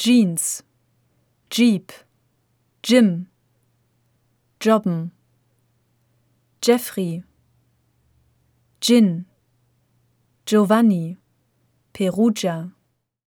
Jeans, Jeep, Jim, Jobben, Jeffrey, Gin, Giovanni, Perugia,